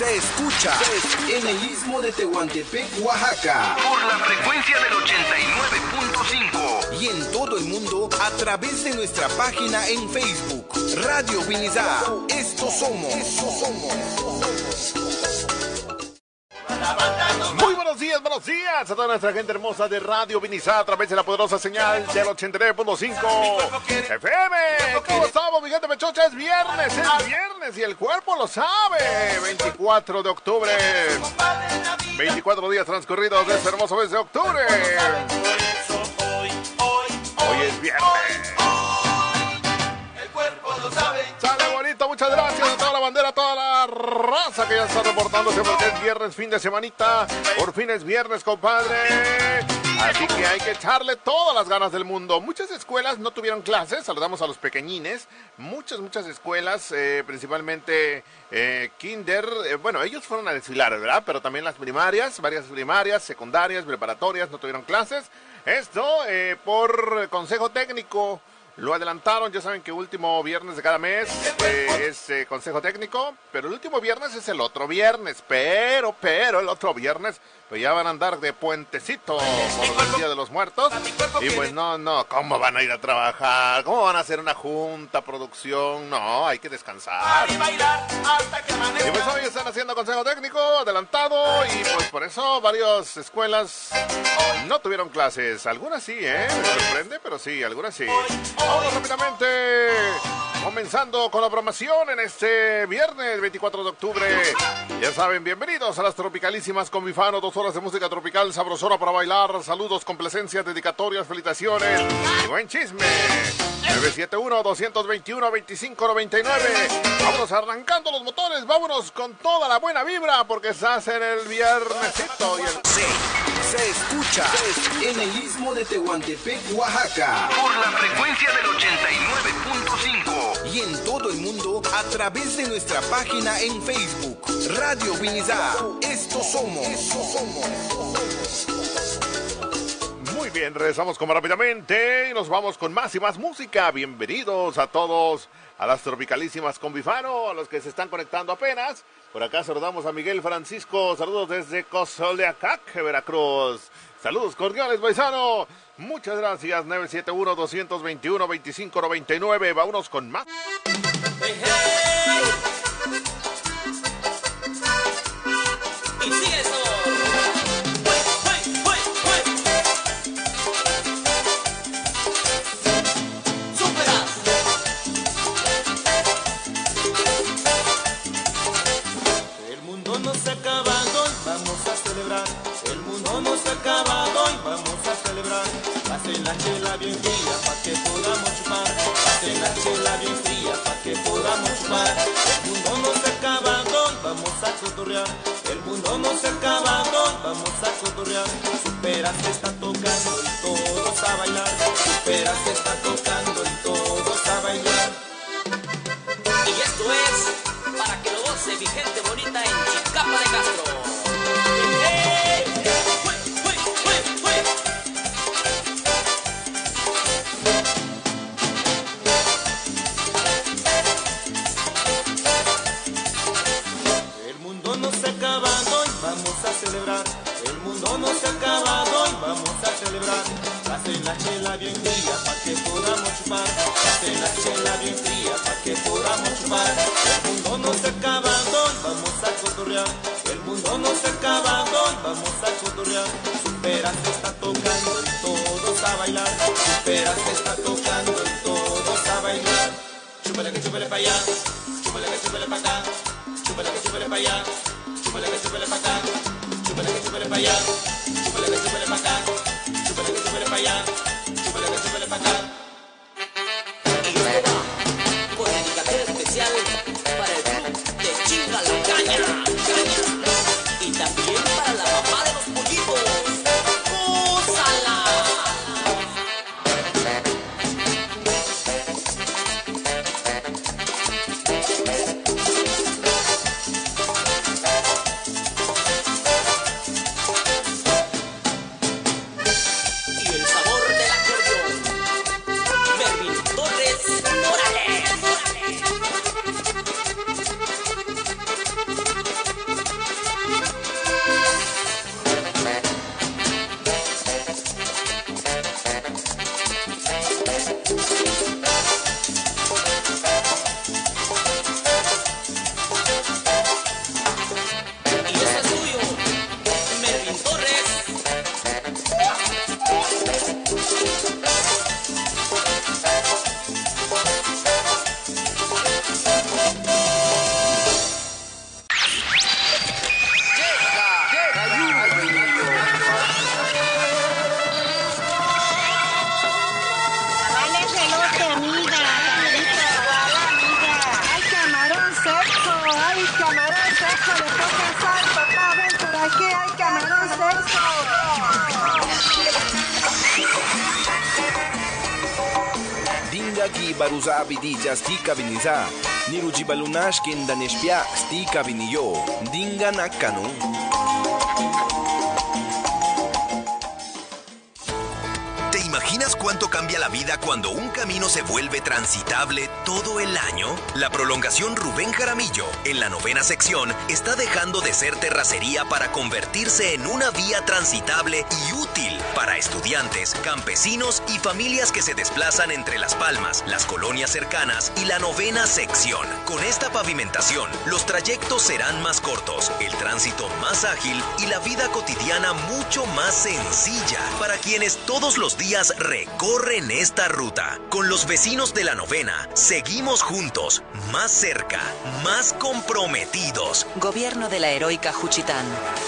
Se escucha en el Istmo de Tehuantepec, Oaxaca, por la frecuencia del 89.5 y en todo el mundo a través de nuestra página en Facebook, Radio Vinizá. Estos somos. Muy buenos días a toda nuestra gente hermosa de Radio Vinizá a través de la poderosa señal del 89.5 FM. ¿Cómo estamos, mi gente pechocha? Es viernes y el cuerpo lo sabe. 24 de octubre. 24 días transcurridos de este hermoso mes de octubre. Hoy es viernes. El cuerpo lo sabe. Sale bonito, muchas gracias a toda la bandera, a toda la raza que ya está reportándose porque es viernes, fin de semanita. Por fin es viernes, compadre. Así que hay que echarle todas las ganas del mundo. Muchas escuelas no tuvieron clases, saludamos a los pequeñines. Muchas escuelas, principalmente kinder. Bueno, ellos fueron a desfilar, ¿verdad? Pero también las primarias, varias primarias, secundarias, preparatorias no tuvieron clases. Esto por consejo técnico. Lo adelantaron, ya saben que último viernes de cada mes es consejo técnico, pero el último viernes es el otro viernes, pero el otro viernes pues ya van a andar de puentecito por el Día de los Muertos y pues no, ¿cómo van a ir a trabajar? ¿Cómo van a hacer una junta, producción? No, hay que descansar. Y pues hoy están haciendo consejo técnico adelantado y pues por eso varias escuelas no tuvieron clases, algunas sí, me sorprende, pero sí, algunas sí. Vamos rápidamente, comenzando con la programación en este viernes 24 de octubre. Ya saben, bienvenidos a las Tropicalísimas con Bifano, 2 horas de música tropical sabrosora para bailar. Saludos, complacencias, dedicatorias, felicitaciones y buen chisme. 971-221-2599. Vámonos arrancando los motores, vámonos con toda la buena vibra porque se hace en el viernesito y el... Se escucha en el Istmo de Tehuantepec, Oaxaca, por la frecuencia del 89.5 y en todo el mundo a través de nuestra página en Facebook, Radio Vinizá. Estos somos. Muy bien, regresamos como rápidamente y nos vamos con más y más música. Bienvenidos a todos a las Tropicalísimas con Bifano, a los que se están conectando apenas. Por acá saludamos a Miguel Francisco, saludos desde Cozoleacaque, Veracruz. Saludos cordiales, paisano. Muchas gracias, 971-221-2599. Vámonos con más. Hey, hey. Y sigue eso. La chela bien fría pa' que podamos chupar. Hace la chela bien fría pa' que podamos chupar. El mundo no se acaba hoy, vamos a cotorrear. El mundo no se acaba hoy, vamos a cotorrear. Supera se está tocando y todos a bailar. Supera se está tocando y todos a bailar. Y esto es para que lo goce mi gente bonita en Chicapa de Castro. ¡Hey! Celebrar. El mundo no se acaba hoy, vamos a celebrar. Hacen la chela bien fría pa' que podamos chupar. Hacen la chela bien fría pa' que podamos chupar. El mundo no se acaba hoy, vamos a cotorrear. El mundo no se acaba hoy, vamos a cotorrear. Supera se está tocando y todos a bailar. Supera se está tocando y todos a bailar. Chúpale que chúpale pa' allá, chúpale que chúpale pa' acá, chúpale que chúpale pa' allá, chúpale que chúpale pa' acá. Chúpale que chúpale pa' allá, chúpale que chúpale pa' acá, chúpale que chúpale pa' allá, chúpale que chúpale pa' acá. Y esto va con dedicatoria especial para el club de Chinga la Caña. Y también para la mamá de los pollitos. ¡Úsala! camarón sexo, le toca sal, papá, ven por aquí, hay camarón sexo. Dingagi baruza vidilla stika viniza. Niruji balunash kendaneshpia stika viniyo. Dinga nakano. ¿Te imaginas cuánto cambia la vida cuando un camino se vuelve transitable todo el año? La prolongación Rubén Jaramillo, en la 9ª sección, está dejando de ser terracería para convertirse en una vía transitable y útil para estudiantes, campesinos y familias que se desplazan entre Las Palmas, las colonias cercanas y la 9ª sección. Con esta pavimentación, los trayectos serán más cortos, el tránsito más ágil y la vida cotidiana mucho más sencilla para quienes todos los días recorren esta ruta. Con los vecinos de la 9ª, seguimos juntos, más cerca, más comprometidos. Gobierno de la heroica Juchitán.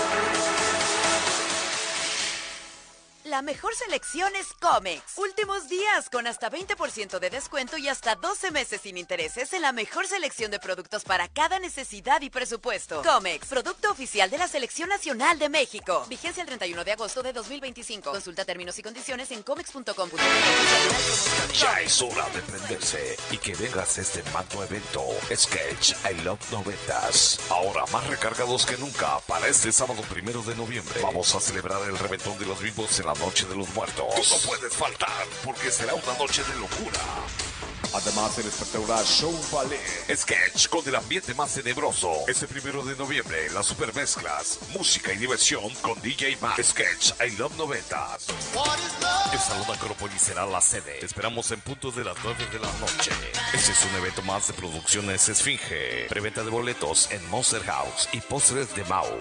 La mejor selección es Comex. Últimos días con hasta 20% de descuento y hasta 12 meses sin intereses en la mejor selección de productos para cada necesidad y presupuesto. Comex, producto oficial de la Selección Nacional de México. Vigencia el 31 de agosto de 2025. Consulta términos y condiciones en comex.com. Ya es hora de prenderse y que vengas a este magno evento Sketch I Love 90s. Ahora más recargados que nunca para este sábado 1 de noviembre. Vamos a celebrar el reventón de los vivos en la Noche de los Muertos. Tú no puedes faltar porque será una noche de locura. Además, el espectacular show ballet Sketch con el ambiente más tenebroso. Ese 1 de noviembre, las supermezclas, música y diversión con DJ Max. Sketch I Love 90s. El Salón Acrópolis será la sede. Te esperamos en punto de las 9 de la noche. Este es un evento más de Producciones Esfinge. Preventa de boletos en Monster House y Postres de Mau.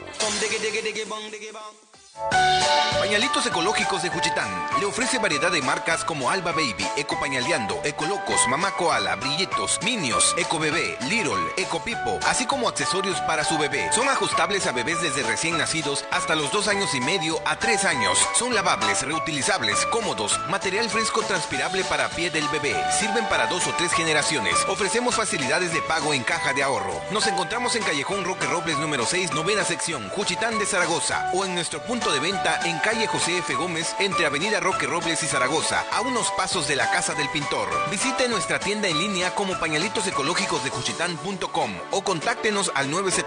Pañalitos Ecológicos de Juchitán le ofrece variedad de marcas como Alba Baby, Eco Pañaleando, Ecolocos, Mamá Koala, Brillitos, Minios, Eco Bebé, Little, Eco Pipo, así como accesorios para su bebé. Son ajustables a bebés desde recién nacidos hasta los 2 años y medio a 3 años. Son lavables, reutilizables, cómodos, material fresco transpirable para pie del bebé. Sirven para 2 o 3 generaciones. Ofrecemos facilidades de pago en caja de ahorro. Nos encontramos en Callejón Roque Robles número 6, 9ª sección, Juchitán de Zaragoza, o en nuestro punto de venta en calle José F. Gómez, entre Avenida Roque Robles y Zaragoza, a unos pasos de la Casa del Pintor. Visite nuestra tienda en línea como pañalitosecológicosdejuchitán.com o contáctenos al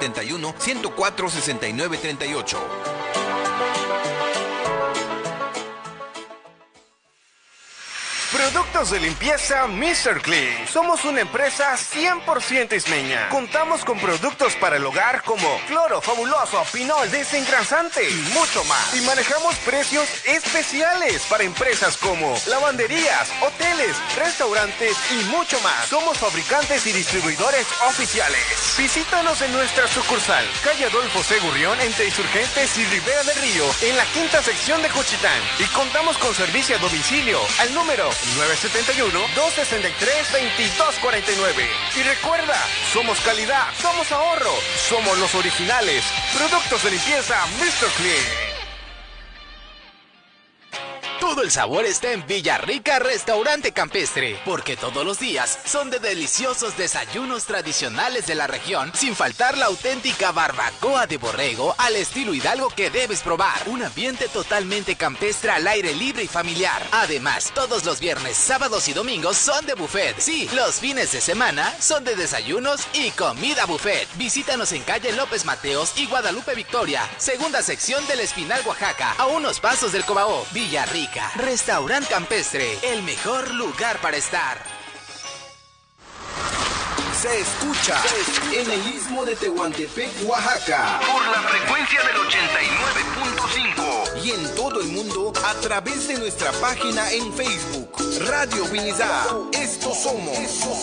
971-104-6938. Productos de limpieza Mr. Clean. Somos una empresa 100% ismeña. Contamos con productos para el hogar como cloro fabuloso, pinol, desengrasante y mucho más. Y manejamos precios especiales para empresas como lavanderías, hoteles, restaurantes y mucho más. Somos fabricantes y distribuidores oficiales. Visítanos en nuestra sucursal, calle Adolfo C. Gurrión, entre Insurgentes y Ribera del Río, en la 5ª sección de Juchitán. Y contamos con servicio a domicilio al número 971-263-2249. Y recuerda, somos calidad, somos ahorro, somos los originales. Productos de limpieza Mr. Clean. Todo el sabor está en Villarrica Restaurante Campestre, porque todos los días son de deliciosos desayunos tradicionales de la región, sin faltar la auténtica barbacoa de borrego al estilo Hidalgo que debes probar. Un ambiente totalmente campestre al aire libre y familiar. Además, todos los viernes, sábados y domingos son de buffet. Sí, los fines de semana son de desayunos y comida buffet. Visítanos en calle López Mateos y Guadalupe Victoria, 2ª sección del Espinal, Oaxaca, a unos pasos del Cobao. Villarrica Restaurante Campestre, el mejor lugar para estar. Se escucha en el Istmo de Tehuantepec, Oaxaca, por la frecuencia del 89.5 y en todo el mundo a través de nuestra página en Facebook, Radio Vinizá. Estos somos.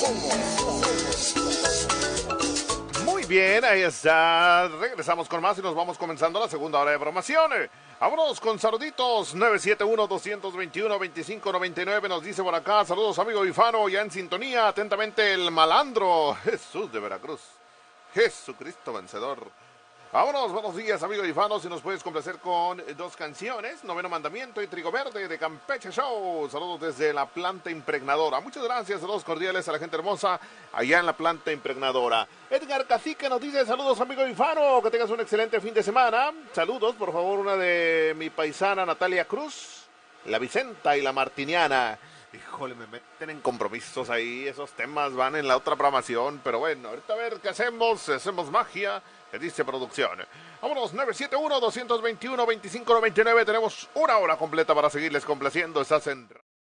Muy bien, ahí está. Regresamos con más y nos vamos comenzando la segunda hora de programación. Vámonos con saluditos. 971-221-2599 nos dice por acá. Saludos, amigo Bifano, ya en sintonía. Atentamente el malandro Jesús de Veracruz. Jesucristo vencedor. Vámonos, buenos días, amigos ifanos, y nos puedes complacer con dos canciones, Noveno Mandamiento y Trigo Verde de Campeche Show. Saludos desde la planta impregnadora. Muchas gracias, saludos cordiales a la gente hermosa allá en la planta impregnadora. Edgar Cacique nos dice, saludos, amigo ifano, que tengas un excelente fin de semana. Saludos, por favor, una de mi paisana Natalia Cruz, la Vicenta y la Martiniana. Híjole, me meten en compromisos ahí, esos temas van en la otra programación, pero bueno, ahorita a ver qué hacemos magia, que dice producción. Vámonos, 971-221-2599, tenemos una hora completa para seguirles complaciendo, estás en...